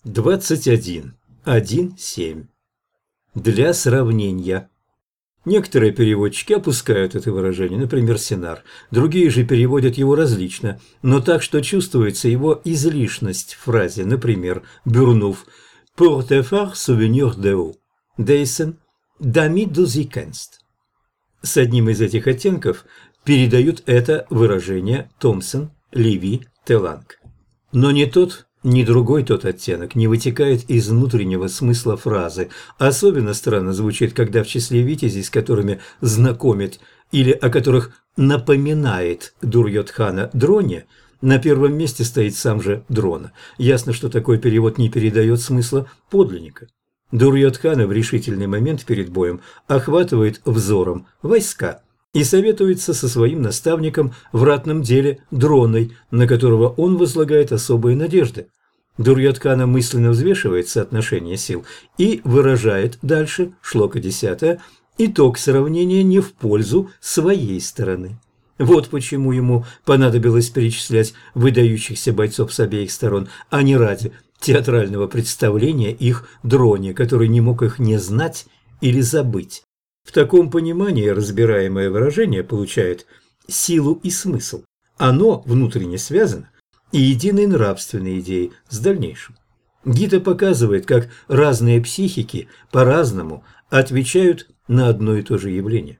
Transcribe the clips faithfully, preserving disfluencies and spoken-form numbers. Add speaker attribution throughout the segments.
Speaker 1: двадцать один. один семь. Для сравнения. Некоторые переводчики опускают это выражение, например, Сенар. Другие же переводят его различно, но так, что чувствуется его излишность в фразе, например, Бюрнув «Pour te faire souvenir de où?» Дейсен «Dami du sie kennst». С одним из этих оттенков передают это выражение Томпсон, Леви, Теланг. Но не тот, ни другой тот оттенок не вытекает из внутреннего смысла фразы. Особенно странно звучит, когда в числе витязей, с которыми знакомит или о которых напоминает Дурьотхана Дроне, на первом месте стоит сам же Дрона. Ясно, что такой перевод не передает смысла подлинника. Дурьотхана в решительный момент перед боем охватывает взором войска и советуется со своим наставником в ратном деле Дроной, на которого он возлагает особые надежды. Дурьотхана мысленно взвешивает соотношение сил и выражает дальше, шлока десятая, итог сравнения не в пользу своей стороны. Вот почему ему понадобилось перечислять выдающихся бойцов с обеих сторон, а не ради театрального представления их Дроне, который не мог их не знать или забыть. В таком понимании разбираемое выражение получает силу и смысл. Оно внутренне связано и единой нравственной идеей с дальнейшим. Гита показывает, как разные психики по-разному отвечают на одно и то же явление.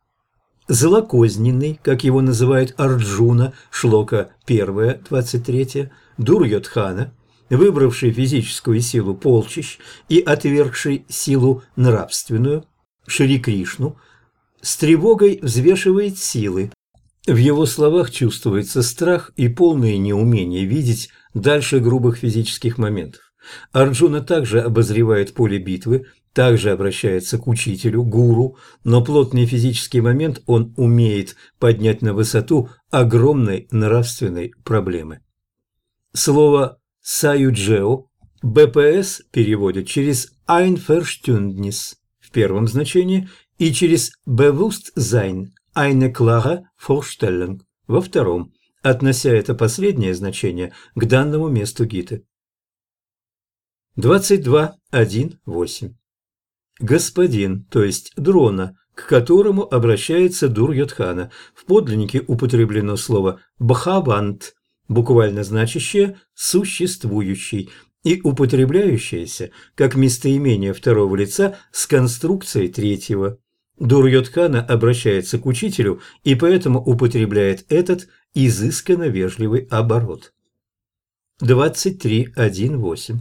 Speaker 1: Злокозненный, как его называет Арджуна, шлока первая, двадцать третья, Дурьотхана, выбравший физическую силу полчищ и отвергший силу нравственную, Шри Кришну, с тревогой взвешивает силы. В его словах чувствуется страх и полное неумение видеть дальше грубых физических моментов. Арджуна также обозревает поле битвы, также обращается к учителю, гуру, но плотный физический момент он умеет поднять на высоту огромной нравственной проблемы. Слово «саюджео» БПС переводят через «einverständnis» в первом значении и через «Bewusstsein» «eine klare Vorstellung» во втором, относя это последнее значение к данному месту Гиты. двадцать два один восемь. Господин, то есть Дрона, к которому обращается Дурьотхана. В подлиннике употреблено слово «бхавант», буквально значащее «существующий», и употребляющееся как местоимение второго лица с конструкцией третьего. Дурьотхана обращается к учителю и поэтому употребляет этот изысканно вежливый оборот. двадцать три один восемь.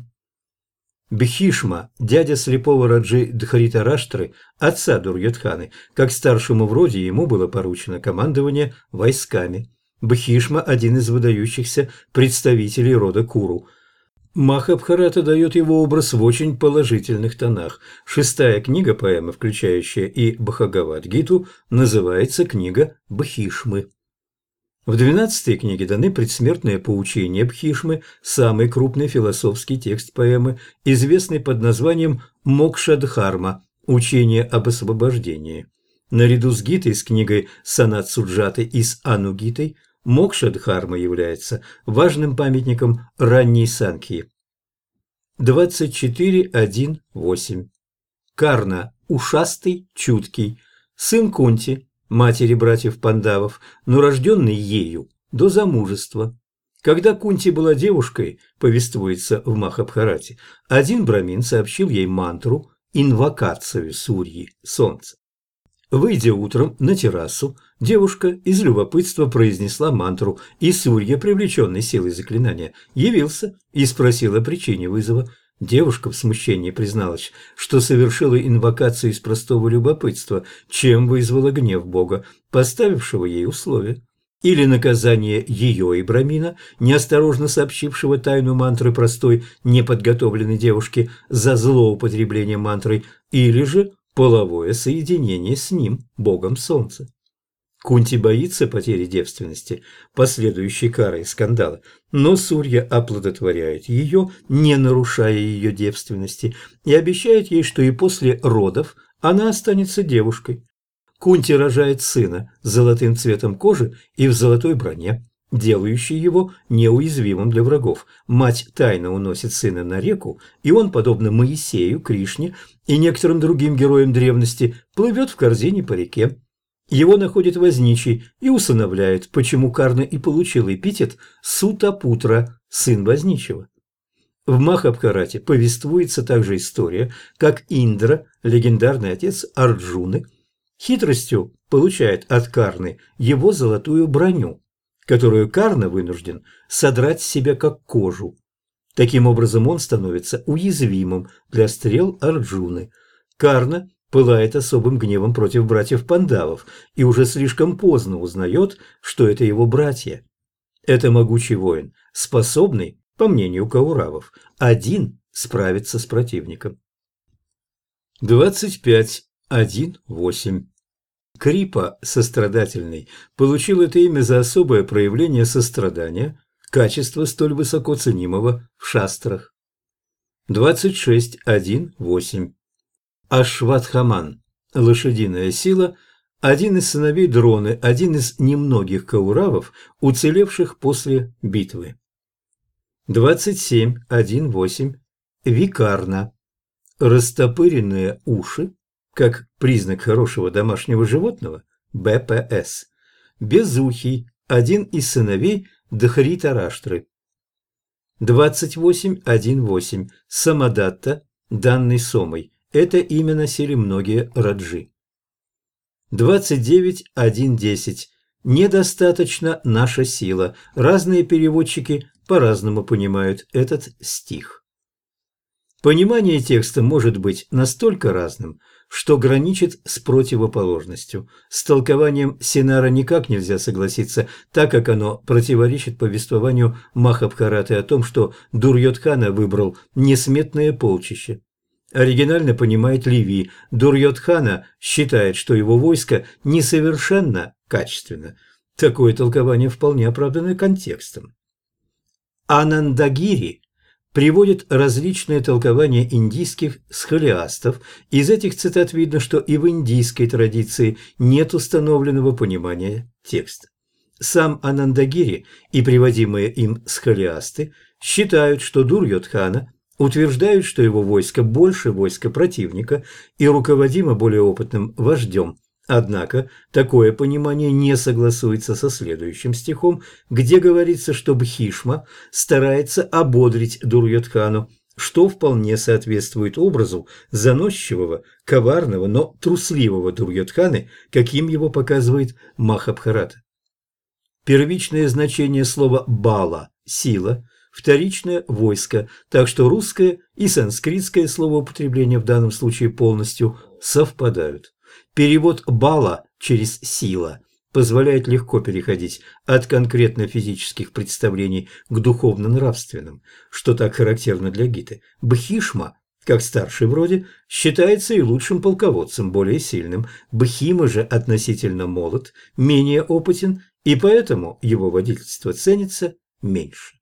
Speaker 1: Бхишма, дядя слепого Раджи Дхаритараштры, отца Дурьотханы, как старшему в роде ему было поручено командование войсками. Бхишма – один из выдающихся представителей рода Куру. Махабхарата дает его образ в очень положительных тонах. Шестая книга поэмы, включающая и Бхагавад-гиту, называется «Книга Бхишмы». В двенадцатой книге даны предсмертные поучения Бхишмы, самый крупный философский текст поэмы, известный под названием «Мокшадхарма» – «Учение об освобождении». Наряду с Гитой, с книгой Санат Суджаты и с Анугитой, Мокшадхарма является важным памятником ранней Санкхьи. двадцать четыре один восемь. Карна – ушастый, чуткий, сын Кунти, матери братьев Пандавов, но рожденный ею до замужества. Когда Кунти была девушкой, повествуется в Махабхарате, один брамин сообщил ей мантру, инвокацию Сурьи, солнца. Выйдя утром на террасу, девушка из любопытства произнесла мантру, и Сурья, привлеченный силой заклинания, явился и спросил о причине вызова. Девушка в смущении призналась, что совершила инвокацию из простого любопытства, чем вызвала гнев Бога, поставившего ей условия. Или наказание ее и брамина, неосторожно сообщившего тайну мантры простой, неподготовленной девушке за злоупотребление мантрой, или же половое соединение с ним, Богом Солнца. Кунти боится потери девственности, последующей карой скандала, но Сурья оплодотворяет ее, не нарушая ее девственности, и обещает ей, что и после родов она останется девушкой. Кунти рожает сына с золотым цветом кожи и в золотой броне. делающий его неуязвимым для врагов. Мать тайно уносит сына на реку, и он, подобно Моисею, Кришне и некоторым другим героям древности, плывет в корзине по реке. Его находит возничий и усыновляет, почему Карна и получил эпитет Сутапутра, сын возничего. В Махабхарате повествуется также история, как Индра, легендарный отец Арджуны, хитростью получает от Карны его золотую броню, которую Карна вынужден содрать с себя как кожу. Таким образом он становится уязвимым для стрел Арджуны. Карна пылает особым гневом против братьев Пандавов и уже слишком поздно узнает, что это его братья. Это могучий воин, способный, по мнению Кауравов, один справиться с противником. двадцать пять один восемь. Крипа, сострадательный, получил это имя за особое проявление сострадания, качество столь высоко ценимого в шастрах. двадцать шесть один восемь. Ашватхаман, лошадиная сила, один из сыновей Дроны, один из немногих кауравов, уцелевших после битвы. двадцать семь один восемь. Викарна, растопыренные уши, как признак хорошего домашнего животного, бэ пэ эс. Безухий, один из сыновей Дхритараштры. двадцать восемь один восемь. Самадатта, данный Сомой. Это имя носили многие раджи. двадцать девять один десять. Недостаточно наша сила. Разные переводчики по-разному понимают этот стих. Понимание текста может быть настолько разным, что граничит с противоположностью. С толкованием Синара никак нельзя согласиться, так как оно противоречит повествованию Махабхараты о том, что Дурьодхана выбрал несметное полчище. Оригинально понимает Ливи, Дурьодхана считает, что его войско несовершенно качественно. Такое толкование вполне оправдано контекстом. Анандагири приводит различные толкования индийских схолиастов. Из этих цитат видно, что и в индийской традиции нет установленного понимания текста. Сам Анандагири и приводимые им схолиасты считают, что Дурьодхана утверждают, что его войско больше войска противника и руководимо более опытным вождем. Однако такое понимание не согласуется со следующим стихом, где говорится, что Бхишма старается ободрить Дурьодхану, что вполне соответствует образу заносчивого, коварного, но трусливого Дурьодханы, каким его показывает Махабхарата. Первичное значение слова «бала» – сила, вторичное – войско, так что русское и санскритское словоупотребление в данном случае полностью совпадают. Перевод «бала» через «сила» позволяет легко переходить от конкретно физических представлений к духовно-нравственным, что так характерно для Гиты. Бхишма, как старший в роде, считается и лучшим полководцем, более сильным. Бхима же относительно молод, менее опытен, и поэтому его водительство ценится меньше.